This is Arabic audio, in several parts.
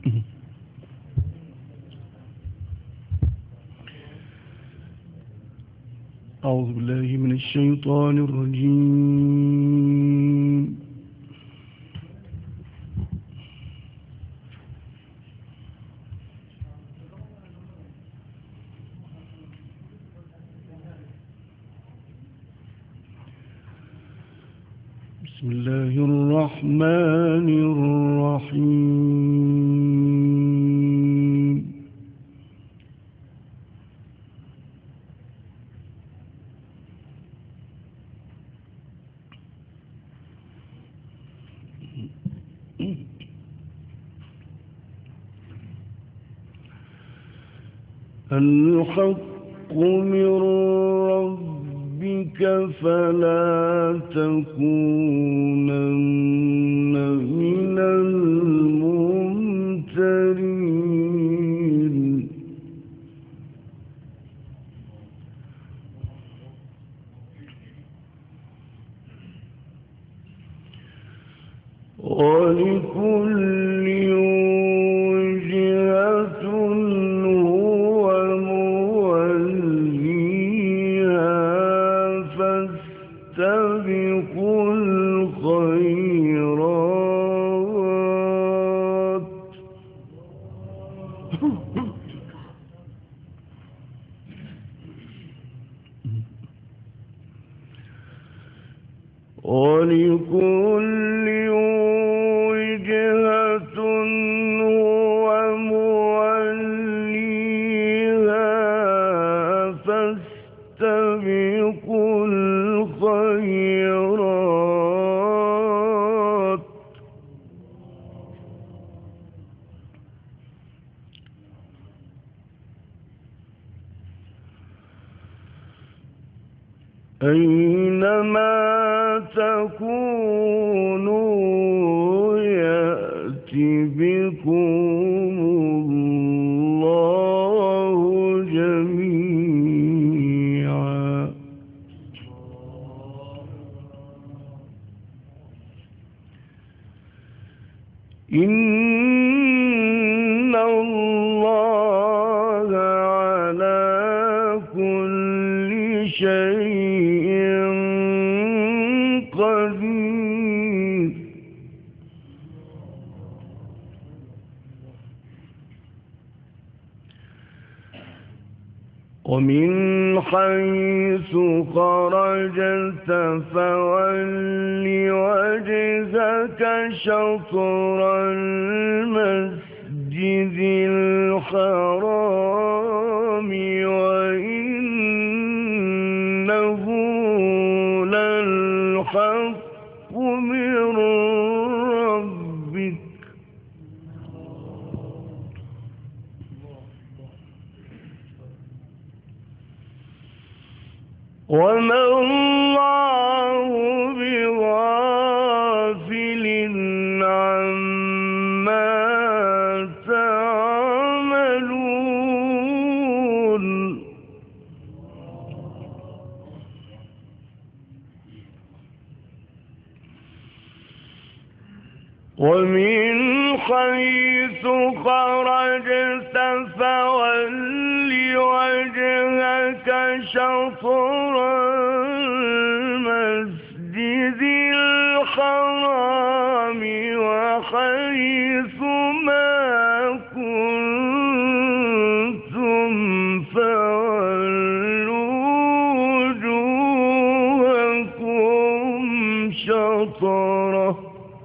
أعوذ بالله من الشيطان الرجيم. بسم الله الرحمن الرحيم. الحق من ربك فلا تكونن من الممترين. ولكل وجهة هو موليها فاستبقوا الخيرات ولكل وجهة هو موليها فاستبقوا الخيرات أينما تكونوا يأت بكم الله جميعا. إن الله على كل شيء قدير. ومن حيث خرجت فول وجهك شطر المسجد الحرام وإنه للحق من ربك وما الله بغافل عما تعملون. ومن حيث خرجت فول وجهك شطر المسجد الحرام وحيث ما كنتم فولوا وجوهكم شطره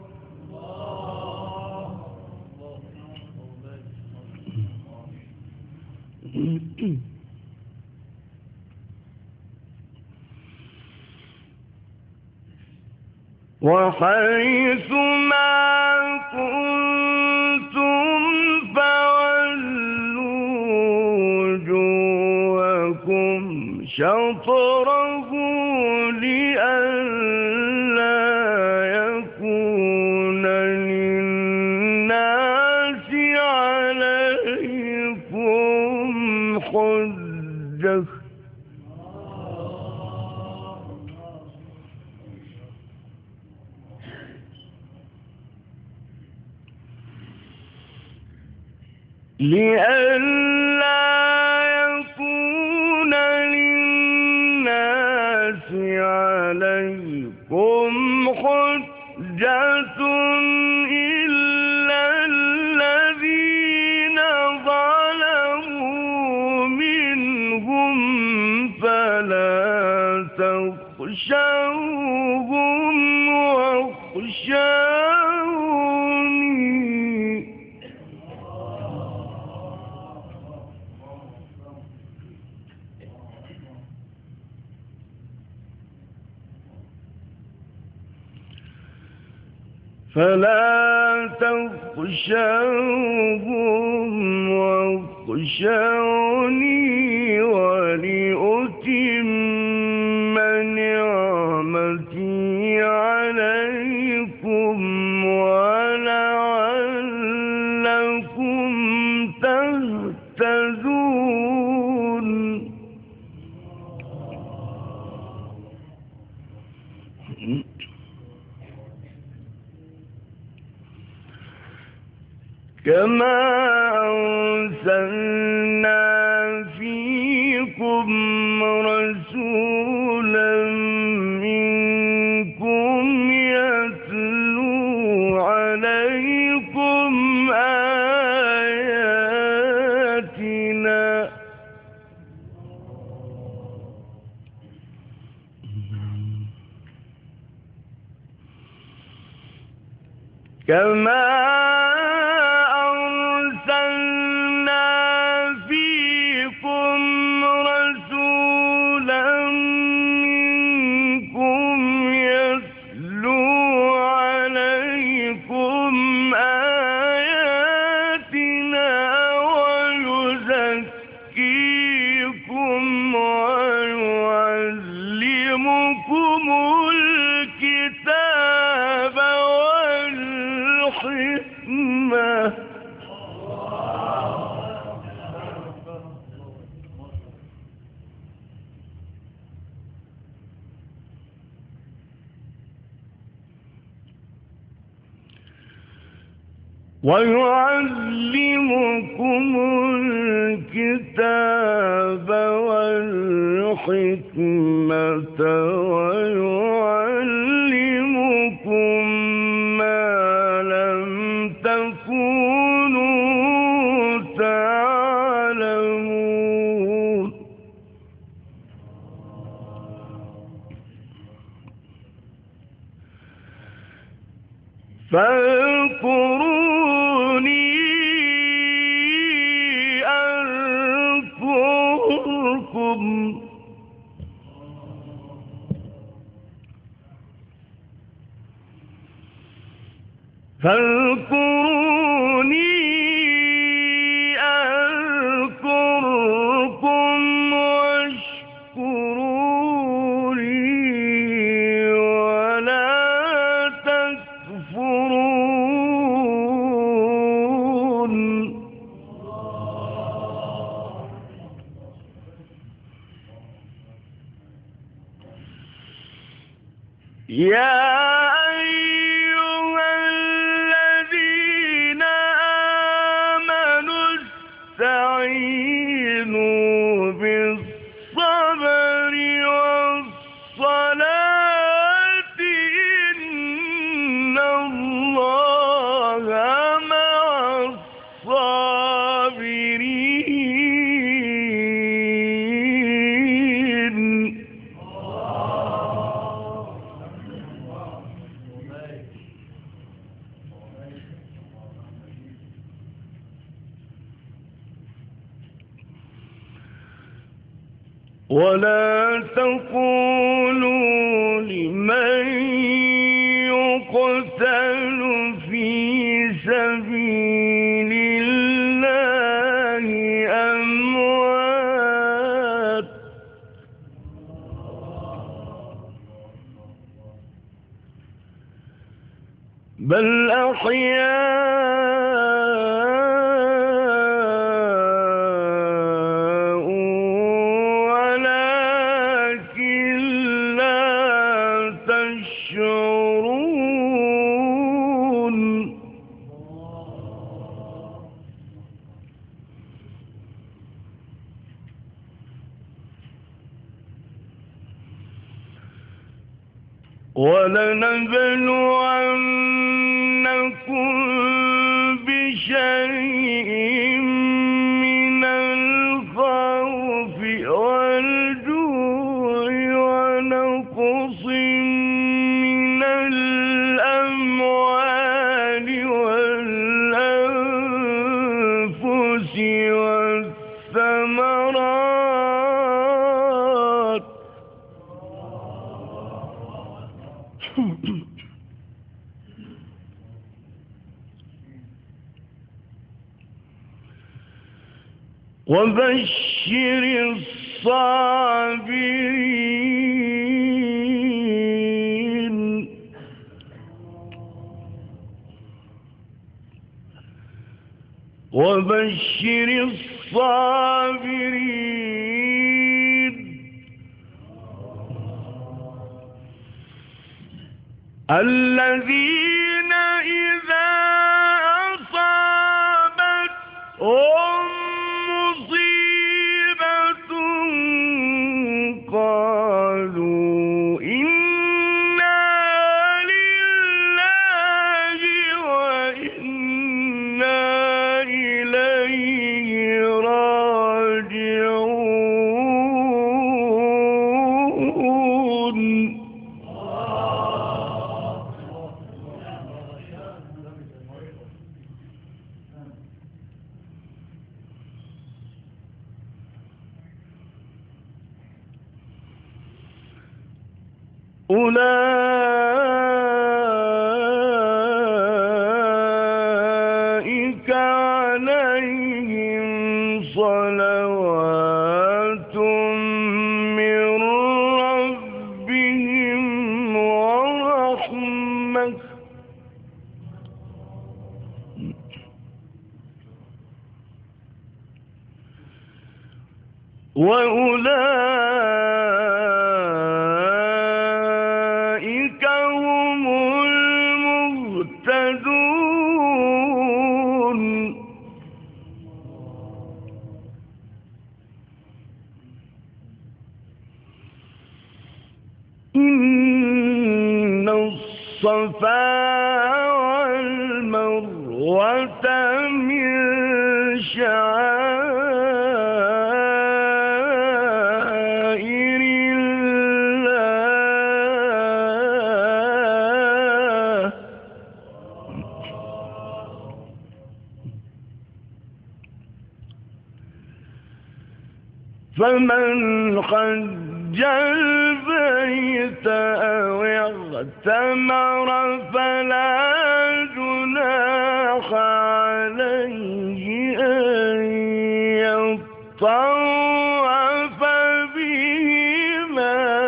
وحيث ما كنتم فولوا وجوهكم شطره لئلا يكون للناس عليكم حجة لئلا يكون للناس عليكم حجة إلا الذين ظلموا منهم فلا تخشوهم واخشوني. فلا تخشوهم واخشوني ولأتم نعمتي عليكم ولعلكم تهتدون. كما أرسلنا فيكم رسولا منكم يتلو عليكم آياتنا كما الكتاب والحكمة ويعلمكم الكتاب والحكمة ويعلمكم ما لم تكونوا تعلمون. فاذكروني أذكركم واشكروا لي ولا تكفرون. يا أيها الذين آمنوا استعينوا بالصبر والصلاة إن الله مع الصابرين. ولا تقولوا لمن يقتل في سبيل الله أموات بل أحياء ولكن لا تشعرون. ولنبلونكم بشيء من الخوف والجوع ونقص من الأموال والأنفس والثمرات وبشر الصابرين وبشر الصابرين الذين إذا أصابتهم مصيبة قالوا إنا لله وإنا إليه راجعون أولئك عليهم صلوات من ربهم ورحمة وأولئك هم المهتدون إن الصفا والمروة من شعائر الله فمن حج البيت أو اعتمر فلا جناح عليه أن يطوف بهما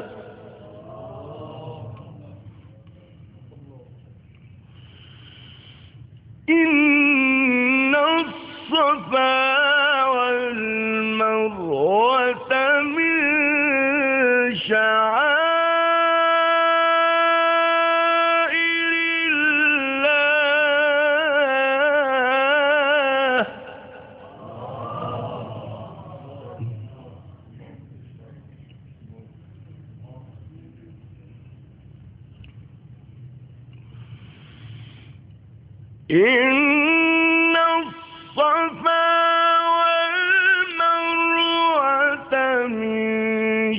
إن الصفا والمروة من شعائر الله إن الصفا والمروة من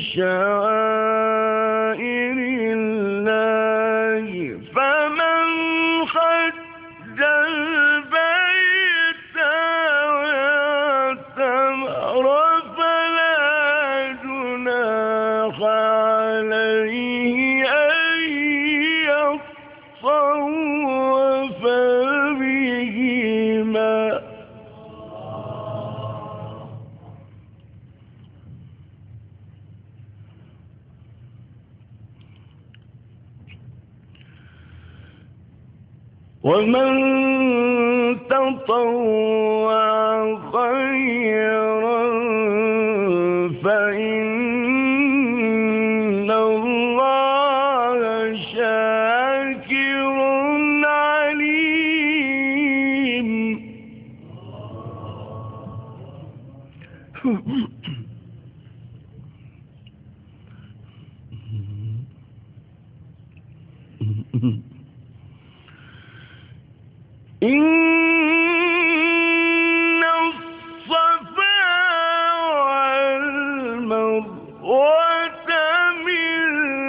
شعائر الله فمن حج البيت واعتمر فلا جناح عليه أن يطوف بهما ومن تطوع خيرا فإن الله شاكر عليم إن الصفا والمروة من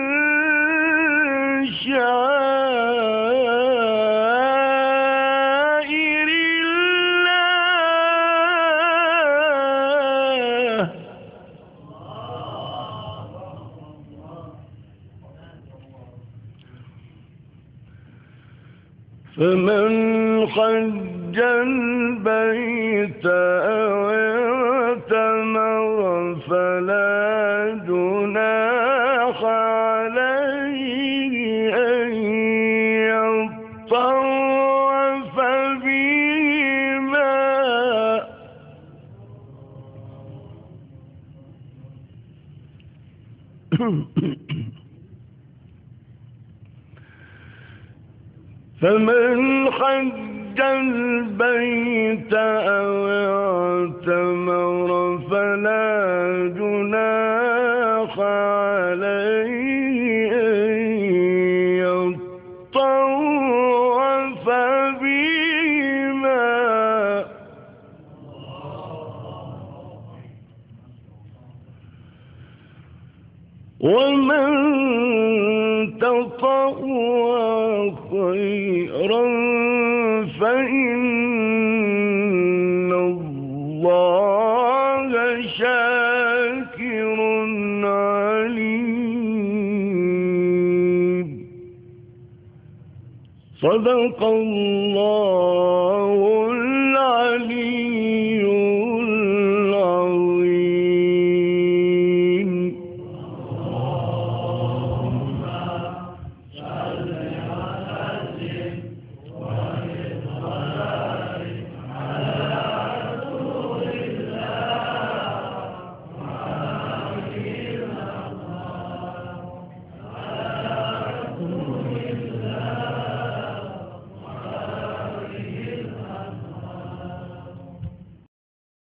شعائر الله فمن حج البيت أو اعتمر فلا جناح عليه أن يطوف بهما فمن حج البيت أو اعتمر فلا جناح عليه أن يطوف بهما ومن تطوع خيرا فإن الله شاكر عليم. صدق الله العلي